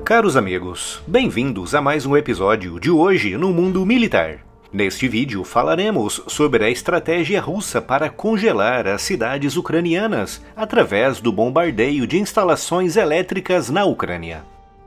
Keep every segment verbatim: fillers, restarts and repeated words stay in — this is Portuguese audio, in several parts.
Caros amigos, bem-vindos a mais um episódio de Hoje no Mundo Militar. Neste vídeo falaremos sobre a estratégia russa para congelar as cidades ucranianas através do bombardeio de instalações elétricas na Ucrânia.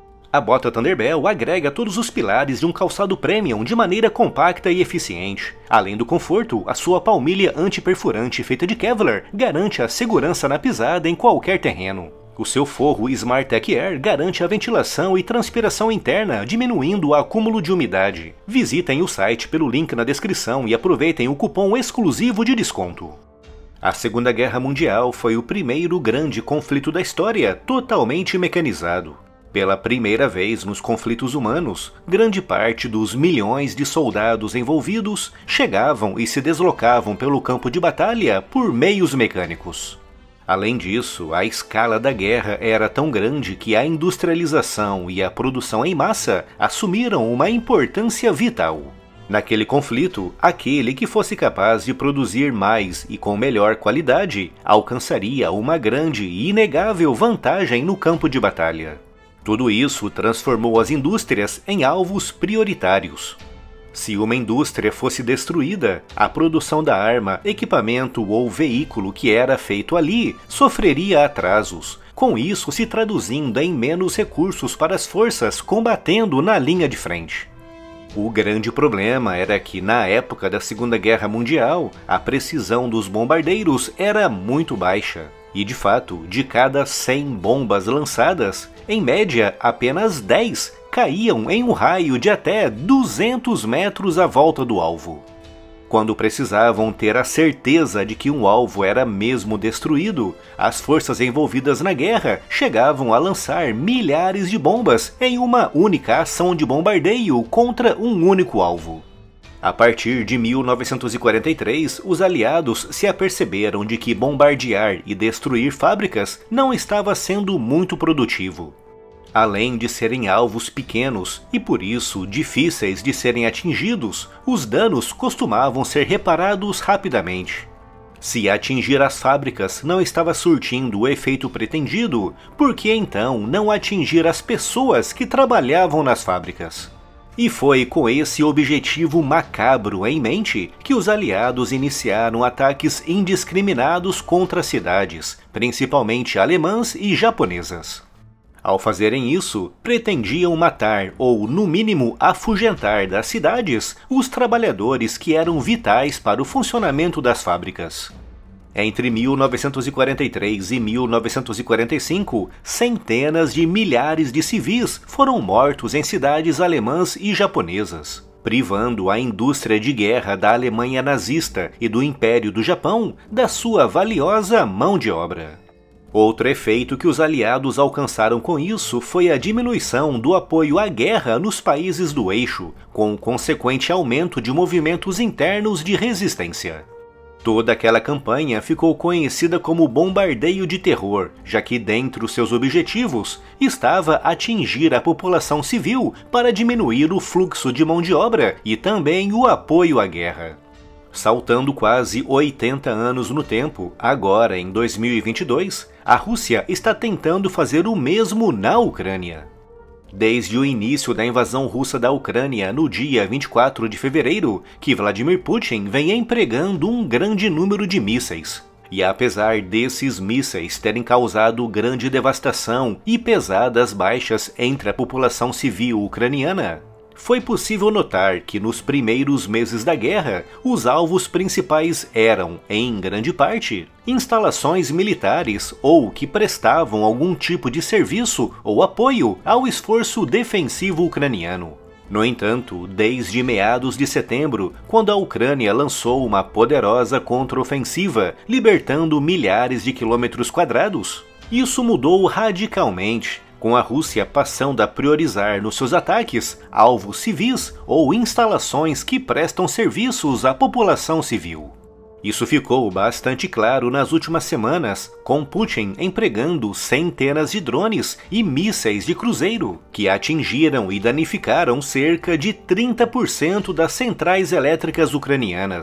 A bota Thunderbell agrega todos os pilares de um calçado premium de maneira compacta e eficiente. Além do conforto, a sua palmilha antiperfurante feita de Kevlar garante a segurança na pisada em qualquer terreno. O seu forro SmartTech Air garante a ventilação e transpiração interna, diminuindo o acúmulo de umidade. Visitem o site pelo link na descrição e aproveitem o cupom exclusivo de desconto. A Segunda Guerra Mundial foi o primeiro grande conflito da história totalmente mecanizado. Pela primeira vez nos conflitos humanos, grande parte dos milhões de soldados envolvidos chegavam e se deslocavam pelo campo de batalha por meios mecânicos. Além disso, a escala da guerra era tão grande que a industrialização e a produção em massa assumiram uma importância vital. Naquele conflito, aquele que fosse capaz de produzir mais e com melhor qualidade alcançaria uma grande e inegável vantagem no campo de batalha. Tudo isso transformou as indústrias em alvos prioritários. Se uma indústria fosse destruída, a produção da arma, equipamento ou veículo que era feito ali sofreria atrasos, com isso se traduzindo em menos recursos para as forças combatendo na linha de frente. O grande problema era que, na época da Segunda Guerra Mundial, a precisão dos bombardeiros era muito baixa. E de fato, de cada cem bombas lançadas, em média apenas dez caíam em um raio de até duzentos metros à volta do alvo. Quando precisavam ter a certeza de que um alvo era mesmo destruído, as forças envolvidas na guerra chegavam a lançar milhares de bombas em uma única ação de bombardeio contra um único alvo. A partir de mil novecentos e quarenta e três, os aliados se aperceberam de que bombardear e destruir fábricas não estava sendo muito produtivo. Além de serem alvos pequenos e por isso difíceis de serem atingidos, os danos costumavam ser reparados rapidamente. Se atingir as fábricas não estava surtindo o efeito pretendido, por que então não atingir as pessoas que trabalhavam nas fábricas? E foi com esse objetivo macabro em mente que os aliados iniciaram ataques indiscriminados contra cidades, principalmente alemãs e japonesas. Ao fazerem isso, pretendiam matar ou, no mínimo, afugentar das cidades os trabalhadores que eram vitais para o funcionamento das fábricas. Entre mil novecentos e quarenta e três e mil novecentos e quarenta e cinco, centenas de milhares de civis foram mortos em cidades alemãs e japonesas, privando a indústria de guerra da Alemanha nazista e do Império do Japão da sua valiosa mão de obra. Outro efeito que os aliados alcançaram com isso foi a diminuição do apoio à guerra nos países do eixo, com o consequente aumento de movimentos internos de resistência. Toda aquela campanha ficou conhecida como bombardeio de terror, já que dentre os seus objetivos estava atingir a população civil para diminuir o fluxo de mão de obra e também o apoio à guerra. Saltando quase oitenta anos no tempo, agora em dois mil e vinte e dois, a Rússia está tentando fazer o mesmo na Ucrânia. Desde o início da invasão russa da Ucrânia no dia vinte e quatro de fevereiro, que Vladimir Putin vem empregando um grande número de mísseis. E apesar desses mísseis terem causado grande devastação e pesadas baixas entre a população civil ucraniana, foi possível notar que nos primeiros meses da guerra, os alvos principais eram, em grande parte, instalações militares ou que prestavam algum tipo de serviço ou apoio ao esforço defensivo ucraniano. No entanto, desde meados de setembro, quando a Ucrânia lançou uma poderosa contraofensiva, libertando milhares de quilômetros quadrados, isso mudou radicalmente, com a Rússia passando a priorizar nos seus ataques alvos civis ou instalações que prestam serviços à população civil. Isso ficou bastante claro nas últimas semanas, com Putin empregando centenas de drones e mísseis de cruzeiro, que atingiram e danificaram cerca de trinta por cento das centrais elétricas ucranianas.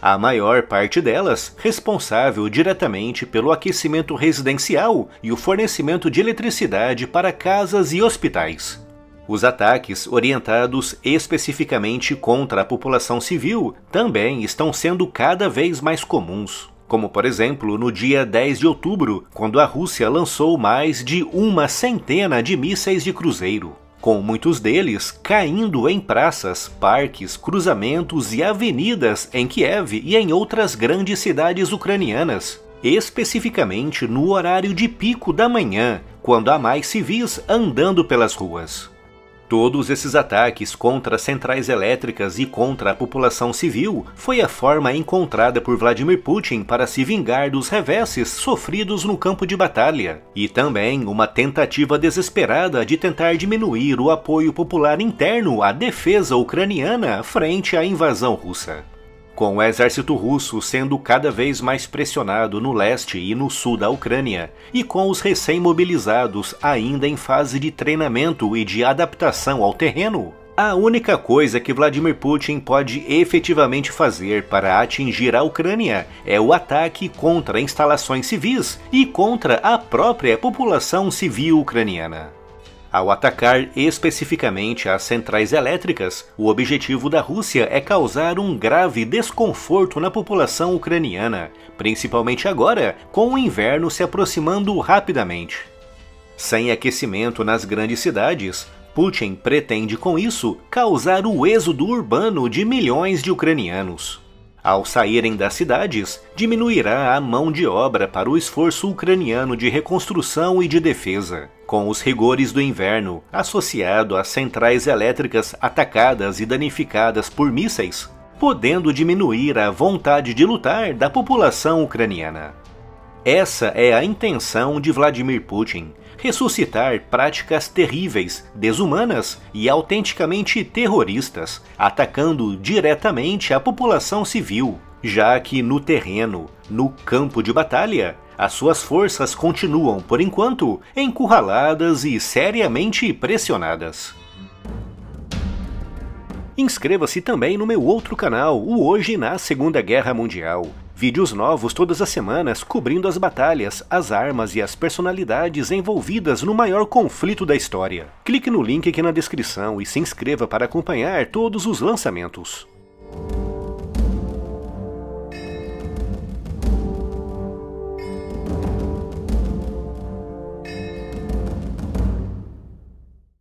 a maior parte delas responsável diretamente pelo aquecimento residencial e o fornecimento de eletricidade para casas e hospitais. Os ataques orientados especificamente contra a população civil também estão sendo cada vez mais comuns, como por exemplo no dia dez de outubro, quando a Rússia lançou mais de uma centena de mísseis de cruzeiro, com muitos deles caindo em praças, parques, cruzamentos e avenidas em Kiev e em outras grandes cidades ucranianas, especificamente no horário de pico da manhã, quando há mais civis andando pelas ruas. Todos esses ataques contra centrais elétricas e contra a população civil foi a forma encontrada por Vladimir Putin para se vingar dos reveses sofridos no campo de batalha, e também uma tentativa desesperada de tentar diminuir o apoio popular interno à defesa ucraniana frente à invasão russa. Com o exército russo sendo cada vez mais pressionado no leste e no sul da Ucrânia, e com os recém-mobilizados ainda em fase de treinamento e de adaptação ao terreno, a única coisa que Vladimir Putin pode efetivamente fazer para atingir a Ucrânia é o ataque contra instalações civis e contra a própria população civil ucraniana. Ao atacar especificamente as centrais elétricas, o objetivo da Rússia é causar um grave desconforto na população ucraniana, principalmente agora, com o inverno se aproximando rapidamente. Sem aquecimento nas grandes cidades, Putin pretende com isso causar o êxodo urbano de milhões de ucranianos. Ao saírem das cidades, diminuirá a mão de obra para o esforço ucraniano de reconstrução e de defesa, com os rigores do inverno associado às centrais elétricas atacadas e danificadas por mísseis, podendo diminuir a vontade de lutar da população ucraniana. Essa é a intenção de Vladimir Putin: ressuscitar práticas terríveis, desumanas e autenticamente terroristas, atacando diretamente a população civil, já que no terreno, no campo de batalha, as suas forças continuam, por enquanto, encurraladas e seriamente pressionadas. Inscreva-se também no meu outro canal, o Hoje na Segunda Guerra Mundial. Vídeos novos todas as semanas cobrindo as batalhas, as armas e as personalidades envolvidas no maior conflito da história. Clique no link aqui na descrição e se inscreva para acompanhar todos os lançamentos.